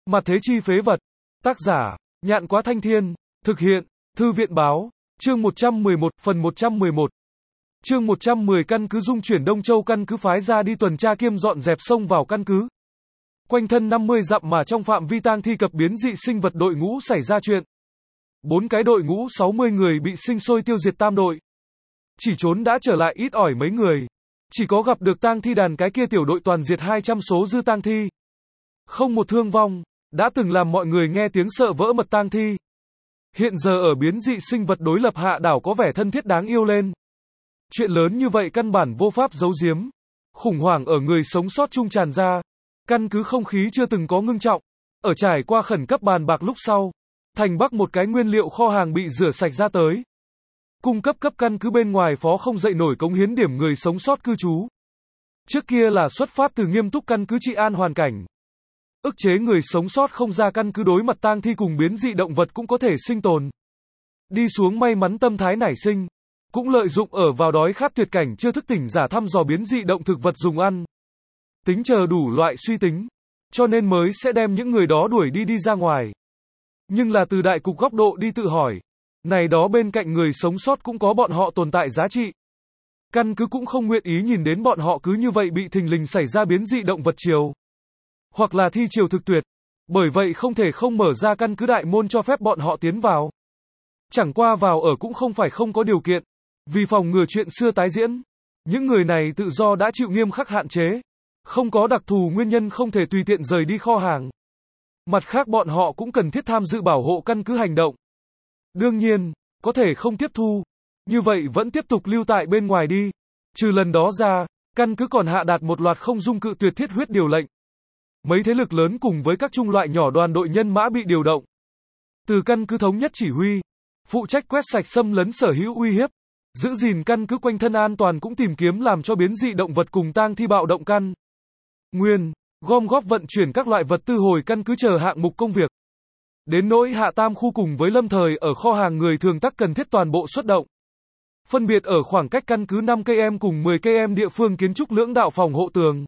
Mặt thế chi phế vật. Tác giả, Nhạn Quá Thanh Thiên. Thực hiện, Thư viện Báo. Chương 111, phần 111. Chương 110 căn cứ Dung chuyển Đông Châu căn cứ phái ra đi tuần tra kiêm dọn dẹp sông vào căn cứ. Quanh thân 50 dặm mà trong phạm vi tang thi cập biến dị sinh vật đội ngũ xảy ra chuyện. 4 cái đội ngũ 60 người bị sinh sôi tiêu diệt tam đội. Chỉ trốn đã trở lại ít ỏi mấy người. Chỉ có gặp được tang thi đàn cái kia tiểu đội toàn diệt 200 số dư tang thi. Không một thương vong, đã từng làm mọi người nghe tiếng sợ vỡ mật tang thi. Hiện giờ ở biến dị sinh vật đối lập hạ đảo có vẻ thân thiết đáng yêu lên. Chuyện lớn như vậy căn bản vô pháp giấu giếm. Khủng hoảng ở người sống sót trung tràn ra. Căn cứ không khí chưa từng có ngưng trọng. Ở trải qua khẩn cấp bàn bạc lúc sau, thành Bắc một cái nguyên liệu kho hàng bị rửa sạch ra tới. Cung cấp cấp căn cứ bên ngoài phó không dậy nổi cống hiến điểm người sống sót cư trú. Trước kia là xuất phát từ nghiêm túc căn cứ trị an hoàn cảnh. Ức chế người sống sót không ra căn cứ đối mặt tang thi cùng biến dị động vật cũng có thể sinh tồn. Đi xuống may mắn tâm thái nảy sinh. Cũng lợi dụng ở vào đói khát tuyệt cảnh chưa thức tỉnh giả thăm dò biến dị động thực vật dùng ăn. Tính chờ đủ loại suy tính. Cho nên mới sẽ đem những người đó đuổi đi ra ngoài. Nhưng là từ đại cục góc độ đi tự hỏi. Này đó bên cạnh người sống sót cũng có bọn họ tồn tại giá trị. Căn cứ cũng không nguyện ý nhìn đến bọn họ cứ như vậy bị thình lình xảy ra biến dị động vật triều. Hoặc là thi triều thực tuyệt. Bởi vậy không thể không mở ra căn cứ đại môn cho phép bọn họ tiến vào. Chẳng qua vào ở cũng không phải không có điều kiện. Vì phòng ngừa chuyện xưa tái diễn. Những người này tự do đã chịu nghiêm khắc hạn chế. Không có đặc thù nguyên nhân không thể tùy tiện rời đi kho hàng. Mặt khác bọn họ cũng cần thiết tham dự bảo hộ căn cứ hành động. Đương nhiên, có thể không tiếp thu. Như vậy vẫn tiếp tục lưu tại bên ngoài đi. Trừ lần đó ra, căn cứ còn hạ đạt một loạt không dung cự tuyệt thiết huyết điều lệnh. Mấy thế lực lớn cùng với các trung loại nhỏ đoàn đội nhân mã bị điều động. Từ căn cứ thống nhất chỉ huy, phụ trách quét sạch xâm lấn sở hữu uy hiếp, giữ gìn căn cứ quanh thân an toàn cũng tìm kiếm làm cho biến dị động vật cùng tang thi bạo động căn. Nguyên, gom góp vận chuyển các loại vật tư hồi căn cứ chờ hạng mục công việc. Đến nỗi hạ tam khu cùng với lâm thời ở kho hàng người thường tắc cần thiết toàn bộ xuất động. Phân biệt ở khoảng cách căn cứ 5 km cùng 10 km địa phương kiến trúc lưỡng đạo phòng hộ tường.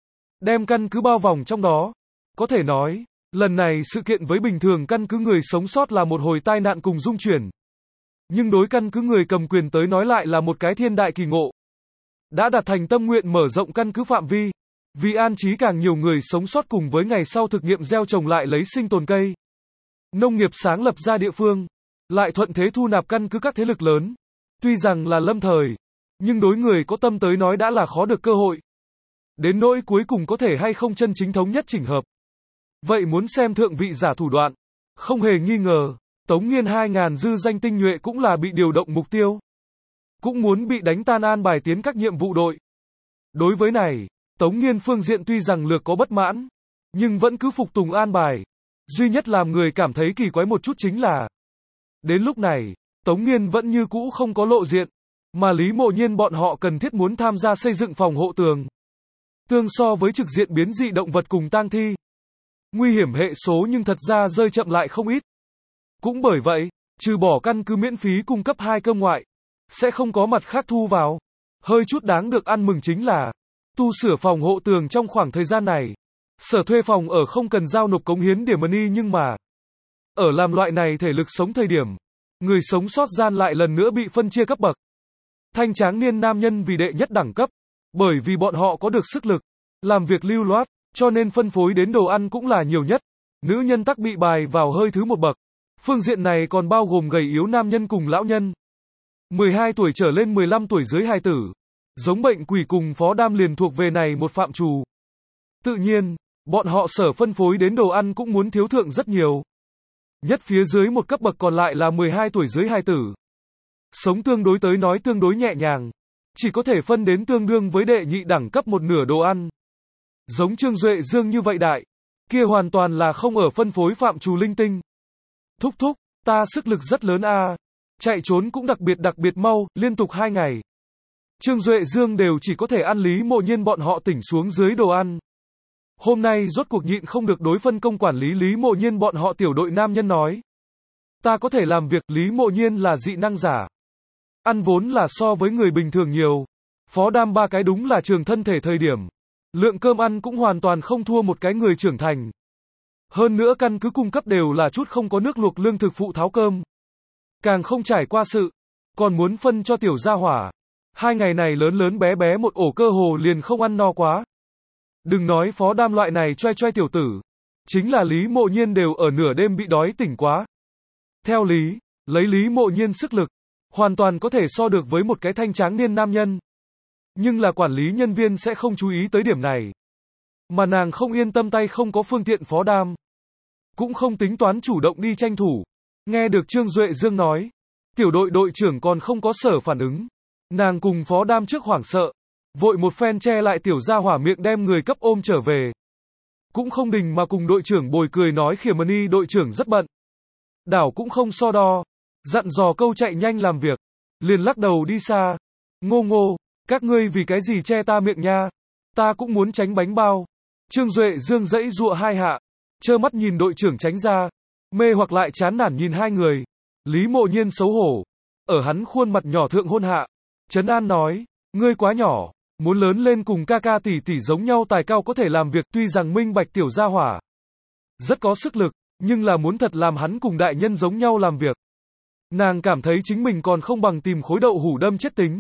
Đem căn cứ bao vòng trong đó. Có thể nói, lần này sự kiện với bình thường căn cứ người sống sót là một hồi tai nạn cùng dung chuyển. Nhưng đối căn cứ người cầm quyền tới nói lại là một cái thiên đại kỳ ngộ. Đã đạt thành tâm nguyện mở rộng căn cứ phạm vi. Vì an trí càng nhiều người sống sót cùng với ngày sau thực nghiệm gieo trồng lại lấy sinh tồn cây. Nông nghiệp sáng lập ra địa phương. Lại thuận thế thu nạp căn cứ các thế lực lớn. Tuy rằng là lâm thời. Nhưng đối người có tâm tới nói đã là khó được cơ hội. Đến nỗi cuối cùng có thể hay không chân chính thống nhất chỉnh hợp. Vậy muốn xem thượng vị giả thủ đoạn. Không hề nghi ngờ, Tống Nghiên 2000 dư danh tinh nhuệ cũng là bị điều động mục tiêu. Cũng muốn bị đánh tan an bài tiến các nhiệm vụ đội. Đối với này, Tống Nghiên phương diện tuy rằng lược có bất mãn, nhưng vẫn cứ phục tùng an bài. Duy nhất làm người cảm thấy kỳ quái một chút chính là, đến lúc này, Tống Nghiên vẫn như cũ không có lộ diện, mà Lý Mộ Nhiên bọn họ cần thiết muốn tham gia xây dựng phòng hộ tường. Tương so với trực diện biến dị động vật cùng tang thi. Nguy hiểm hệ số nhưng thật ra rơi chậm lại không ít. Cũng bởi vậy, trừ bỏ căn cứ miễn phí cung cấp 2 cơm ngoại, sẽ không có mặt khác thu vào. Hơi chút đáng được ăn mừng chính là, tu sửa phòng hộ tường trong khoảng thời gian này. Sở thuê phòng ở không cần giao nộp cống hiến điểm money nhưng mà, ở làm loại này thể lực sống thời điểm, người sống sót gian lại lần nữa bị phân chia cấp bậc. Thanh tráng niên nam nhân vì đệ nhất đẳng cấp. Bởi vì bọn họ có được sức lực, làm việc lưu loát, cho nên phân phối đến đồ ăn cũng là nhiều nhất. Nữ nhân tắc bị bài vào hơi thứ một bậc. Phương diện này còn bao gồm gầy yếu nam nhân cùng lão nhân. 12 tuổi trở lên 15 tuổi dưới hài tử. Giống bệnh quỷ cùng phó đam liền thuộc về này một phạm trù. Tự nhiên, bọn họ sở phân phối đến đồ ăn cũng muốn thiếu thượng rất nhiều. Nhất phía dưới một cấp bậc còn lại là 12 tuổi dưới hài tử. Sống tương đối tới nói tương đối nhẹ nhàng. Chỉ có thể phân đến tương đương với đệ nhị đẳng cấp một nửa đồ ăn. Giống Trương Duệ Dương như vậy đại. Kia hoàn toàn là không ở phân phối phạm trù linh tinh. Thúc thúc, ta sức lực rất lớn a. Chạy trốn cũng đặc biệt mau, liên tục 2 ngày. Trương Duệ Dương đều chỉ có thể ăn Lý Mộ Nhiên bọn họ tỉnh xuống dưới đồ ăn. Hôm nay rốt cuộc nhịn không được đối phân công quản lý Lý Mộ Nhiên bọn họ tiểu đội nam nhân nói. Ta có thể làm việc, Lý Mộ Nhiên là dị năng giả. Ăn vốn là so với người bình thường nhiều. Phó đam 3 cái đúng là trường thân thể thời điểm. Lượng cơm ăn cũng hoàn toàn không thua một cái người trưởng thành. Hơn nữa căn cứ cung cấp đều là chút không có nước luộc lương thực phụ tháo cơm. Càng không trải qua sự, còn muốn phân cho tiểu gia hỏa. 2 ngày này lớn lớn bé bé một ổ cơ hồ liền không ăn no quá. Đừng nói Phó Đam loại này choe choe tiểu tử. Chính là Lý Mộ Nhiên đều ở nửa đêm bị đói tỉnh quá. Theo lý, lấy Lý Mộ Nhiên sức lực, hoàn toàn có thể so được với một cái thanh tráng niên nam nhân. Nhưng là quản lý nhân viên sẽ không chú ý tới điểm này. Mà nàng không yên tâm tay không có phương tiện Phó Đam. Cũng không tính toán chủ động đi tranh thủ. Nghe được Trương Duệ Dương nói, tiểu đội đội trưởng còn không có sở phản ứng. Nàng cùng Phó Đam trước hoảng sợ, vội một phen che lại tiểu gia hỏa miệng đem người cấp ôm trở về. Cũng không đình mà cùng đội trưởng bồi cười nói Khỉa Mani đội trưởng rất bận. Đảo cũng không so đo, dặn dò câu chạy nhanh làm việc, liền lắc đầu đi xa. Ngô ngô, các ngươi vì cái gì che ta miệng nha, ta cũng muốn tránh bánh bao. Trương Duệ Dương dãy dụa 2 hạ, trơ mắt nhìn đội trưởng tránh ra, mê hoặc lại chán nản nhìn 2 người. Lý Mộ Nhiên xấu hổ, ở hắn khuôn mặt nhỏ thượng hôn hạ, trấn an nói, ngươi quá nhỏ, muốn lớn lên cùng ca ca tỷ tỷ giống nhau tài cao có thể làm việc, tuy rằng minh bạch tiểu gia hỏa rất có sức lực, nhưng là muốn thật làm hắn cùng đại nhân giống nhau làm việc. Nàng cảm thấy chính mình còn không bằng tìm khối đậu hủ đâm chết tính.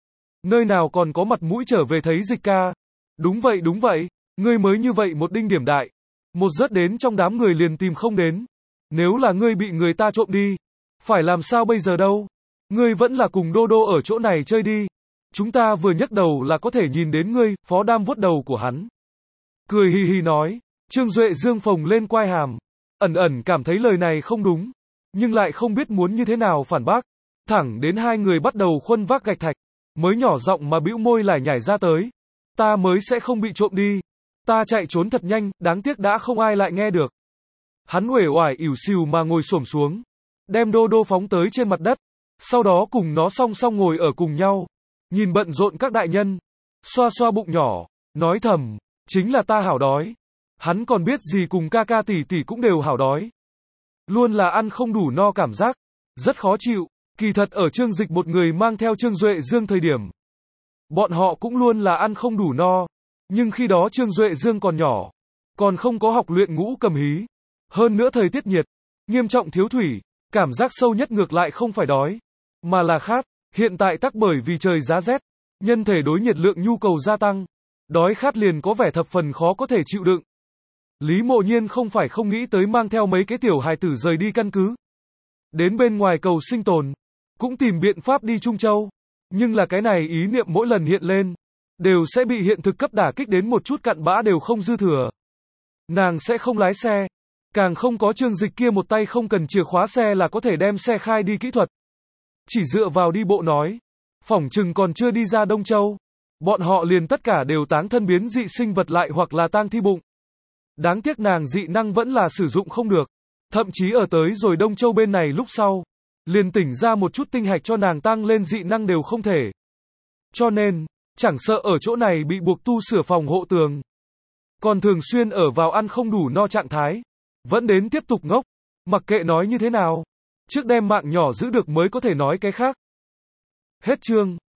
Nơi nào còn có mặt mũi trở về thấy Dịch ca. Đúng vậy, ngươi mới như vậy một đinh điểm đại. Một rớt đến trong đám người liền tìm không đến. Nếu là ngươi bị người ta trộm đi, phải làm sao bây giờ đâu? Ngươi vẫn là cùng Đô Đô ở chỗ này chơi đi. Chúng ta vừa nhấc đầu là có thể nhìn đến ngươi. Phó Đam vuốt đầu của hắn, cười hì hì nói. Trương Duệ Dương phồng lên quai hàm, ẩn ẩn cảm thấy lời này không đúng, nhưng lại không biết muốn như thế nào phản bác. Thẳng đến 2 người bắt đầu khuân vác gạch thạch, mới nhỏ giọng mà bĩu môi lải nhải ra tới. Ta mới sẽ không bị trộm đi. Ta chạy trốn thật nhanh, đáng tiếc đã không ai lại nghe được. Hắn uể oải ỉu xìu mà ngồi xổm xuống, đem Đô Đô phóng tới trên mặt đất, sau đó cùng nó song song ngồi ở cùng nhau, nhìn bận rộn các đại nhân, xoa xoa bụng nhỏ, nói thầm, chính là ta hảo đói. Hắn còn biết gì cùng ca ca tỷ tỷ cũng đều hảo đói. Luôn là ăn không đủ no cảm giác, rất khó chịu. Kỳ thật ở Trương Dịch một người mang theo Trương Duệ Dương thời điểm, bọn họ cũng luôn là ăn không đủ no. Nhưng khi đó Trương Duệ Dương còn nhỏ, còn không có học luyện ngũ cầm hí. Hơn nữa thời tiết nhiệt, nghiêm trọng thiếu thủy, cảm giác sâu nhất ngược lại không phải đói, mà là khát. Hiện tại tắc bởi vì trời giá rét, nhân thể đối nhiệt lượng nhu cầu gia tăng, đói khát liền có vẻ thập phần khó có thể chịu đựng. Lý Mộ Nhiên không phải không nghĩ tới mang theo mấy cái tiểu hài tử rời đi căn cứ, đến bên ngoài cầu sinh tồn, cũng tìm biện pháp đi Trung Châu. Nhưng là cái này ý niệm mỗi lần hiện lên, đều sẽ bị hiện thực cấp đả kích đến một chút cặn bã đều không dư thừa. Nàng sẽ không lái xe, càng không có Trương Dịch kia một tay không cần chìa khóa xe là có thể đem xe khai đi kỹ thuật. Chỉ dựa vào đi bộ nói, phỏng chừng còn chưa đi ra Đông Châu, bọn họ liền tất cả đều táng thân biến dị sinh vật lại hoặc là tang thi bụng. Đáng tiếc nàng dị năng vẫn là sử dụng không được, thậm chí ở tới rồi Đông Châu bên này lúc sau, liền tỉnh ra một chút tinh hạch cho nàng tăng lên dị năng đều không thể. Cho nên, chẳng sợ ở chỗ này bị buộc tu sửa phòng hộ tường, còn thường xuyên ở vào ăn không đủ no trạng thái, vẫn đến tiếp tục ngốc, mặc kệ nói như thế nào, trước đem mạng nhỏ giữ được mới có thể nói cái khác. Hết chương.